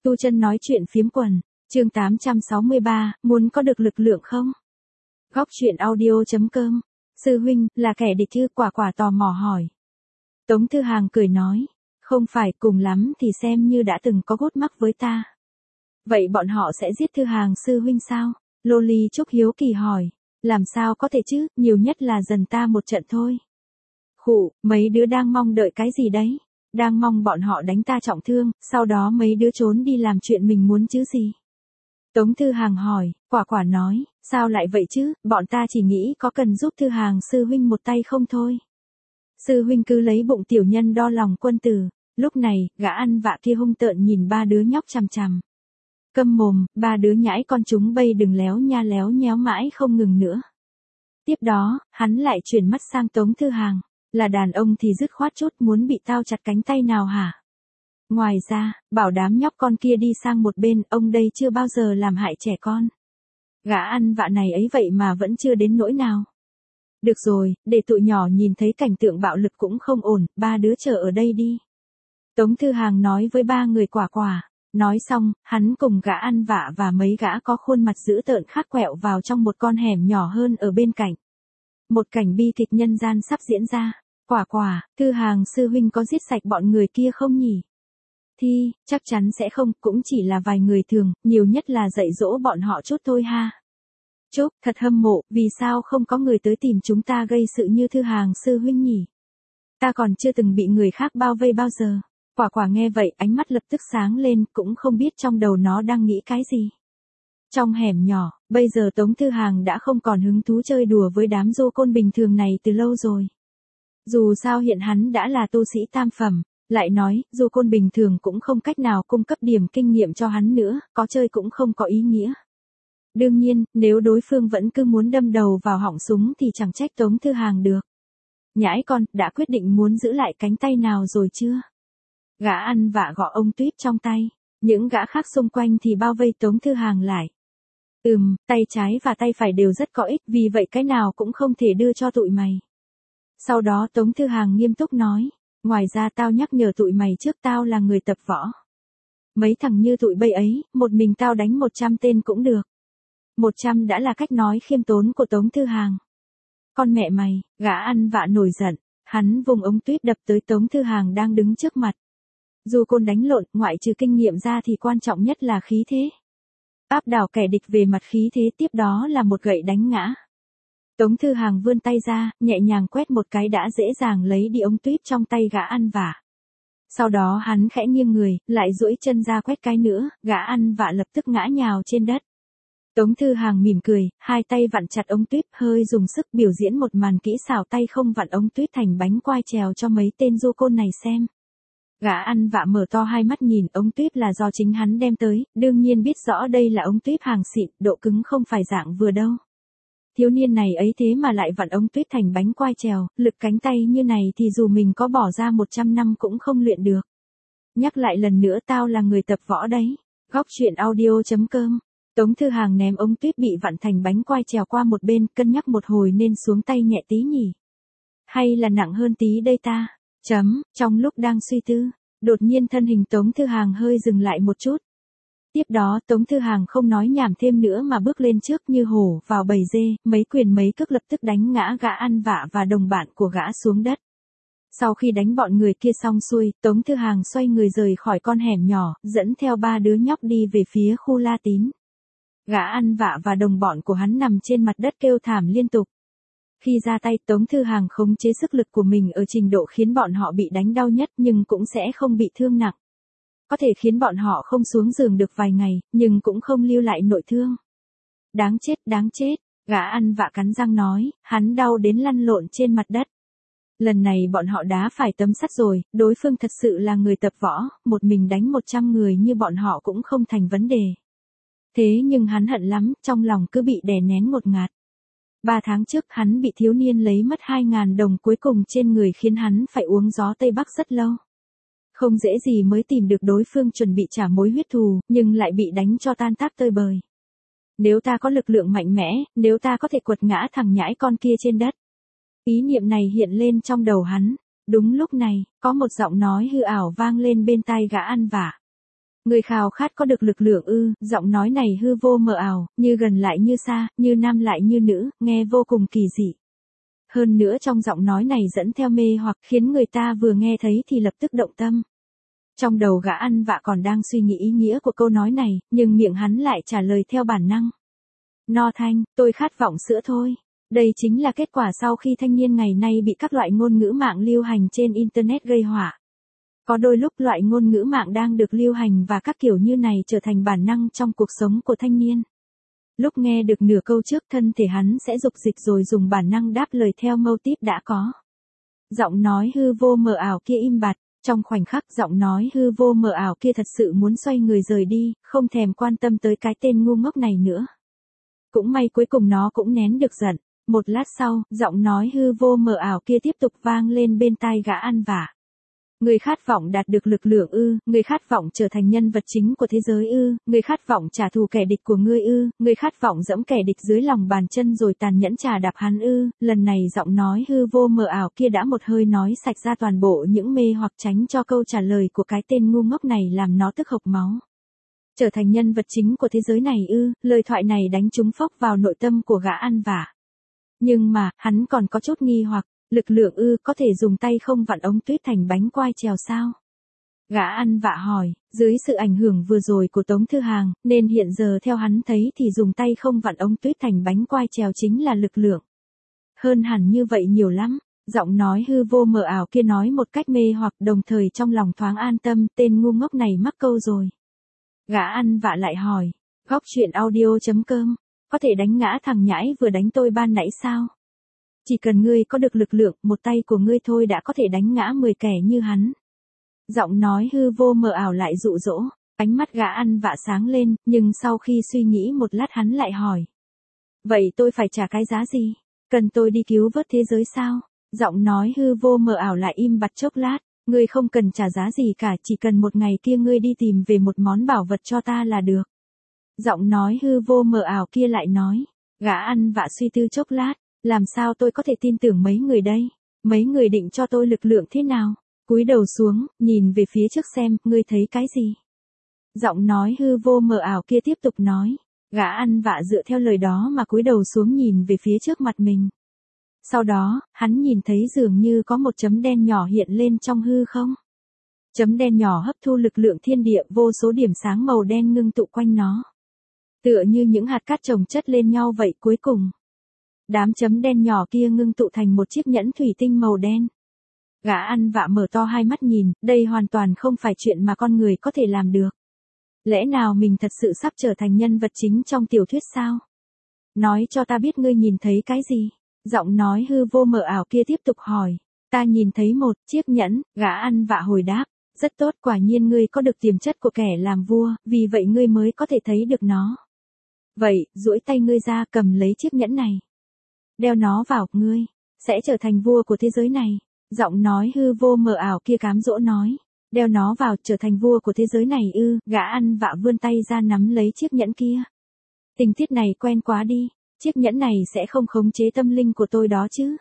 Tu Chân nói chuyện phiếm quần, chương 863, muốn có được lực lượng không? Góc chuyện audio.com, sư huynh, là kẻ địch chứ? Quả quả tò mò hỏi. Tống Thư Hàng cười nói, không phải, cùng lắm thì xem như đã từng có gút mắc với ta. Vậy bọn họ sẽ giết Thư Hàng sư huynh sao? Lô Ly Trúc hiếu kỳ hỏi, làm sao có thể chứ, nhiều nhất là dần ta một trận thôi. Khụ, mấy đứa đang mong đợi cái gì đấy? Đang mong bọn họ đánh ta trọng thương, sau đó mấy đứa trốn đi làm chuyện mình muốn chứ gì? Tống Thư Hàng hỏi, quả quả nói, sao lại vậy chứ, bọn ta chỉ nghĩ có cần giúp Thư Hàng sư huynh một tay không thôi. Sư huynh cứ lấy bụng tiểu nhân đo lòng quân tử. Lúc này, gã ăn vạ kia hung tợn nhìn ba đứa nhóc chằm chằm. Câm mồm, ba đứa nhãi con chúng bây đừng léo nha léo nhéo mãi không ngừng nữa. Tiếp đó, hắn lại chuyển mắt sang Tống Thư Hàng, là đàn ông thì dứt khoát chút, muốn bị tao chặt cánh tay nào hả? Ngoài ra, bảo đám nhóc con kia đi sang một bên, ông đây chưa bao giờ làm hại trẻ con. Gã ăn vạ này ấy vậy mà vẫn chưa đến nỗi nào. Được rồi, để tụi nhỏ nhìn thấy cảnh tượng bạo lực cũng không ổn, ba đứa chờ ở đây đi. Tống Thư Hàng nói với ba người quả quả. Nói xong, hắn cùng gã ăn vạ và mấy gã có khuôn mặt dữ tợn khác quẹo vào trong một con hẻm nhỏ hơn ở bên cạnh. Một cảnh bi kịch nhân gian sắp diễn ra. Quả quả, Thư Hàng sư huynh có giết sạch bọn người kia không nhỉ? Thì, chắc chắn sẽ không, cũng chỉ là vài người thường, nhiều nhất là dạy dỗ bọn họ chút thôi ha. Chúc, thật hâm mộ, vì sao không có người tới tìm chúng ta gây sự như Thư Hàng sư huynh nhỉ? Ta còn chưa từng bị người khác bao vây bao giờ. Quả quả nghe vậy, ánh mắt lập tức sáng lên, cũng không biết trong đầu nó đang nghĩ cái gì. Trong hẻm nhỏ, bây giờ Tống Thư Hàng đã không còn hứng thú chơi đùa với đám du côn bình thường này từ lâu rồi. Dù sao hiện hắn đã là tu sĩ tam phẩm, lại nói, du côn bình thường cũng không cách nào cung cấp điểm kinh nghiệm cho hắn nữa, có chơi cũng không có ý nghĩa. Đương nhiên, nếu đối phương vẫn cứ muốn đâm đầu vào họng súng thì chẳng trách Tống Thư Hàng được. Nhãi con, đã quyết định muốn giữ lại cánh tay nào rồi chưa? Gã ăn vạ gõ ông tuyết trong tay, những gã khác xung quanh thì bao vây Tống Thư Hàng lại. Tay trái và tay phải đều rất có ích, vì vậy cái nào cũng không thể đưa cho tụi mày. Sau đó Tống Thư Hàng nghiêm túc nói, ngoài ra tao nhắc nhở tụi mày trước, tao là người tập võ. Mấy thằng như tụi bây ấy, một mình tao đánh 100 tên cũng được. 100 đã là cách nói khiêm tốn của Tống Thư Hàng. Con mẹ mày, gã ăn vạ nổi giận, hắn vùng ống tuyết đập tới Tống Thư Hàng đang đứng trước mặt. Dù côn đánh lộn, ngoại trừ kinh nghiệm ra thì quan trọng nhất là khí thế. Áp đảo kẻ địch về mặt khí thế, tiếp đó là một gậy đánh ngã. Tống Thư Hàng vươn tay ra, nhẹ nhàng quét một cái đã dễ dàng lấy đi ống tuyết trong tay gã ăn vạ. Sau đó hắn khẽ nghiêng người, lại duỗi chân ra quét cái nữa, gã ăn vạ lập tức ngã nhào trên đất. Tống Thư Hàng mỉm cười, hai tay vặn chặt ống tuyết, hơi dùng sức biểu diễn một màn kỹ xảo tay không vặn ống tuyết thành bánh quai trèo cho mấy tên du côn này xem. Gã ăn vạ mở to hai mắt nhìn, ống tuyết là do chính hắn đem tới, đương nhiên biết rõ đây là ống tuyết hàng xịn, độ cứng không phải dạng vừa đâu. Thiếu niên này ấy thế mà lại vặn ống tuyết thành bánh quai trèo, lực cánh tay như này thì dù mình có bỏ ra 100 năm cũng không luyện được. Nhắc lại lần nữa, tao là người tập võ đấy. Góc chuyện audio.com. Tống Thư Hàng ném ống tuyết bị vặn thành bánh quai trèo qua một bên, cân nhắc một hồi nên xuống tay nhẹ tí nhỉ. Hay là nặng hơn tí đây ta? Trong lúc đang suy tư, đột nhiên thân hình Tống Thư Hàng hơi dừng lại một chút. Tiếp đó Tống Thư Hàng không nói nhảm thêm nữa mà bước lên trước như hổ vào bầy dê, mấy quyền mấy cước lập tức đánh ngã gã ăn vạ và đồng bạn của gã xuống đất. Sau khi đánh bọn người kia xong xuôi, Tống Thư Hàng xoay người rời khỏi con hẻm nhỏ, dẫn theo ba đứa nhóc đi về phía khu La Tín. Gã ăn vạ và đồng bọn của hắn nằm trên mặt đất kêu thảm liên tục. Khi ra tay, Tống Thư Hàng khống chế sức lực của mình ở trình độ khiến bọn họ bị đánh đau nhất nhưng cũng sẽ không bị thương nặng. Có thể khiến bọn họ không xuống giường được vài ngày, nhưng cũng không lưu lại nội thương. Đáng chết, gã ăn vạ cắn răng nói, hắn đau đến lăn lộn trên mặt đất. Lần này bọn họ đá phải tấm sắt rồi, đối phương thật sự là người tập võ, một mình đánh 100 người như bọn họ cũng không thành vấn đề. Thế nhưng hắn hận lắm, trong lòng cứ bị đè nén ngột ngạt. 3 tháng trước hắn bị thiếu niên lấy mất 2.000 đồng cuối cùng trên người khiến hắn phải uống gió Tây Bắc rất lâu. Không dễ gì mới tìm được đối phương chuẩn bị trả mối huyết thù, nhưng lại bị đánh cho tan tác tơi bời. Nếu ta có lực lượng mạnh mẽ, nếu ta có thể quật ngã thằng nhãi con kia trên đất. Ý niệm này hiện lên trong đầu hắn. Đúng lúc này, có một giọng nói hư ảo vang lên bên tai gã ăn vạ. Người khao khát có được lực lượng ư? Giọng nói này hư vô mờ ảo, như gần lại như xa, như nam lại như nữ, nghe vô cùng kỳ dị. Hơn nữa trong giọng nói này dẫn theo mê hoặc khiến người ta vừa nghe thấy thì lập tức động tâm. Trong đầu gã ăn vạ còn đang suy nghĩ ý nghĩa của câu nói này, nhưng miệng hắn lại trả lời theo bản năng. No thanh, tôi khát vọng sữa thôi. Đây chính là kết quả sau khi thanh niên ngày nay bị các loại ngôn ngữ mạng lưu hành trên Internet gây họa. Có đôi lúc loại ngôn ngữ mạng đang được lưu hành và các kiểu như này trở thành bản năng trong cuộc sống của thanh niên. Lúc nghe được nửa câu trước thân thể hắn sẽ dục dịch rồi dùng bản năng đáp lời theo mâu típ đã có. Giọng nói hư vô mờ ảo kia im bặt, trong khoảnh khắc giọng nói hư vô mờ ảo kia thật sự muốn xoay người rời đi, không thèm quan tâm tới cái tên ngu ngốc này nữa. Cũng may cuối cùng nó cũng nén được giận. Một lát sau, giọng nói hư vô mờ ảo kia tiếp tục vang lên bên tai gã ăn vạ. Người khát vọng đạt được lực lượng ư? Người khát vọng trở thành nhân vật chính của thế giới ư? Người khát vọng trả thù kẻ địch của ngươi ư? Người khát vọng dẫm kẻ địch dưới lòng bàn chân rồi tàn nhẫn trà đạp hắn ư? Lần này giọng nói hư vô mờ ảo kia đã một hơi nói sạch ra toàn bộ những mê hoặc tránh cho câu trả lời của cái tên ngu ngốc này làm nó tức hộc máu. Trở thành nhân vật chính của thế giới này ư? Lời thoại này đánh trúng phốc vào nội tâm của gã ăn vạ. Nhưng mà, hắn còn có chút nghi hoặc, lực lượng ư, có thể dùng tay không vặn ống tuyết thành bánh quai trèo sao? Gã ăn vạ hỏi, dưới sự ảnh hưởng vừa rồi của Tống Thư Hàng, nên hiện giờ theo hắn thấy thì dùng tay không vặn ống tuyết thành bánh quai trèo chính là lực lượng. Hơn hẳn như vậy nhiều lắm, giọng nói hư vô mờ ảo kia nói một cách mê hoặc đồng thời trong lòng thoáng an tâm, tên ngu ngốc này mắc câu rồi. Gã ăn vạ lại hỏi, góc chuyện audio.com. Có thể đánh ngã thằng nhãi vừa đánh tôi ban nãy sao? Chỉ cần ngươi có được lực lượng, một tay của ngươi thôi đã có thể đánh ngã 10 kẻ như hắn. Giọng nói hư vô mờ ảo lại dụ dỗ, ánh mắt gã ăn vạ sáng lên, nhưng sau khi suy nghĩ một lát hắn lại hỏi. Vậy tôi phải trả cái giá gì? Cần tôi đi cứu vớt thế giới sao? Giọng nói hư vô mờ ảo lại im bặt chốc lát, ngươi không cần trả giá gì cả, chỉ cần một ngày kia ngươi đi tìm về một món bảo vật cho ta là được. Giọng nói hư vô mờ ảo kia lại nói, gã ăn vạ suy tư chốc lát, làm sao tôi có thể tin tưởng mấy người đây? Mấy người định cho tôi lực lượng thế nào? Cúi đầu xuống, nhìn về phía trước xem, ngươi thấy cái gì? Giọng nói hư vô mờ ảo kia tiếp tục nói, gã ăn vạ dựa theo lời đó mà cúi đầu xuống nhìn về phía trước mặt mình. Sau đó, hắn nhìn thấy dường như có một chấm đen nhỏ hiện lên trong hư không. Chấm đen nhỏ hấp thu lực lượng thiên địa, vô số điểm sáng màu đen ngưng tụ quanh nó. Tựa như những hạt cát chồng chất lên nhau vậy cuối cùng. Đám chấm đen nhỏ kia ngưng tụ thành một chiếc nhẫn thủy tinh màu đen. Gã ăn vạ mở to hai mắt nhìn, đây hoàn toàn không phải chuyện mà con người có thể làm được. Lẽ nào mình thật sự sắp trở thành nhân vật chính trong tiểu thuyết sao? Nói cho ta biết ngươi nhìn thấy cái gì? Giọng nói hư vô mờ ảo kia tiếp tục hỏi. Ta nhìn thấy một chiếc nhẫn, gã ăn vạ hồi đáp. Rất tốt, quả nhiên ngươi có được tiềm chất của kẻ làm vua, vì vậy ngươi mới có thể thấy được nó. Vậy, duỗi tay ngươi ra cầm lấy chiếc nhẫn này. Đeo nó vào, ngươi sẽ trở thành vua của thế giới này. Giọng nói hư vô mờ ảo kia cám dỗ nói. Đeo nó vào, trở thành vua của thế giới này ư? Gã ăn vạ vươn tay ra nắm lấy chiếc nhẫn kia. Tình tiết này quen quá đi. Chiếc nhẫn này sẽ không khống chế tâm linh của tôi đó chứ?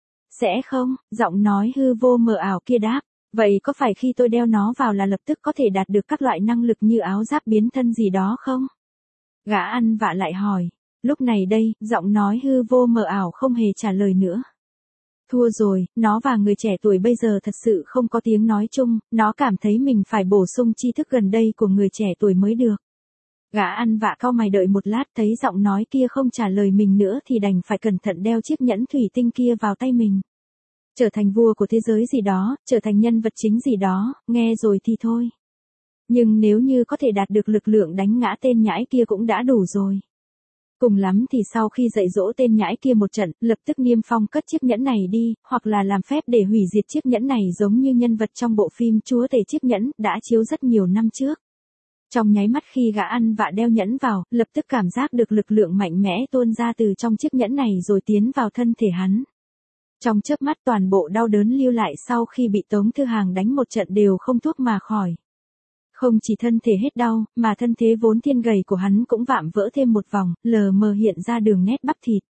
Sẽ không, giọng nói hư vô mờ ảo kia đáp. Vậy có phải khi tôi đeo nó vào là lập tức có thể đạt được các loại năng lực như áo giáp biến thân gì đó không? Gã ăn vạ lại hỏi. Lúc này đây, giọng nói hư vô mờ ảo không hề trả lời nữa. Thua rồi, nó và người trẻ tuổi bây giờ thật sự không có tiếng nói chung, nó cảm thấy mình phải bổ sung tri thức gần đây của người trẻ tuổi mới được. Gã ăn vạ cau mày đợi một lát thấy giọng nói kia không trả lời mình nữa thì đành phải cẩn thận đeo chiếc nhẫn thủy tinh kia vào tay mình. Trở thành vua của thế giới gì đó, trở thành nhân vật chính gì đó, nghe rồi thì thôi. Nhưng nếu như có thể đạt được lực lượng đánh ngã tên nhãi kia cũng đã đủ rồi. Cùng lắm thì sau khi dạy dỗ tên nhãi kia một trận, lập tức niêm phong cất chiếc nhẫn này đi, hoặc là làm phép để hủy diệt chiếc nhẫn này giống như nhân vật trong bộ phim Chúa Tể Chiếc Nhẫn đã chiếu rất nhiều năm trước. Trong nháy mắt khi gã ăn vạ đeo nhẫn vào, lập tức cảm giác được lực lượng mạnh mẽ tuôn ra từ trong chiếc nhẫn này rồi tiến vào thân thể hắn. Trong chớp mắt toàn bộ đau đớn lưu lại sau khi bị Tống Thư Hàng đánh một trận đều không thuốc mà khỏi. Không chỉ thân thể hết đau, mà thân thế vốn thiên gầy của hắn cũng vạm vỡ thêm một vòng, lờ mờ hiện ra đường nét bắp thịt.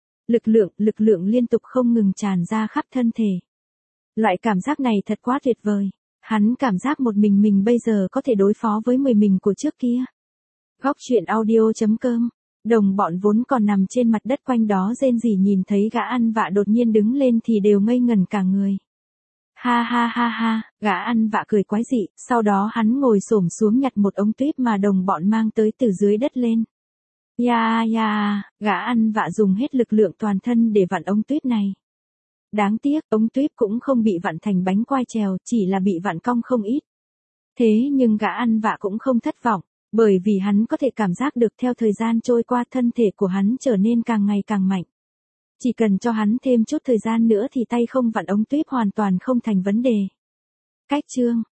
Lực lượng liên tục không ngừng tràn ra khắp thân thể. Loại cảm giác này thật quá tuyệt vời. Hắn cảm giác một mình bây giờ có thể đối phó với 10 mình của trước kia. Góc truyện audio.com. Đồng bọn vốn còn nằm trên mặt đất quanh đó rên rỉ nhìn thấy gã ăn vạ đột nhiên đứng lên thì đều ngây ngẩn cả người. Ha ha ha ha, gã ăn vạ cười quái dị, sau đó hắn ngồi xổm xuống nhặt một ống tuyếp mà đồng bọn mang tới từ dưới đất lên. Ya, gã ăn vạ dùng hết lực lượng toàn thân để vặn ống tuyếp này. Đáng tiếc, ống tuyếp cũng không bị vặn thành bánh quai trèo, chỉ là bị vặn cong không ít. Thế nhưng gã ăn vạ cũng không thất vọng, bởi vì hắn có thể cảm giác được theo thời gian trôi qua thân thể của hắn trở nên càng ngày càng mạnh. Chỉ cần cho hắn thêm chút thời gian nữa thì tay không vặn ống tuyếp hoàn toàn không thành vấn đề. Cách chương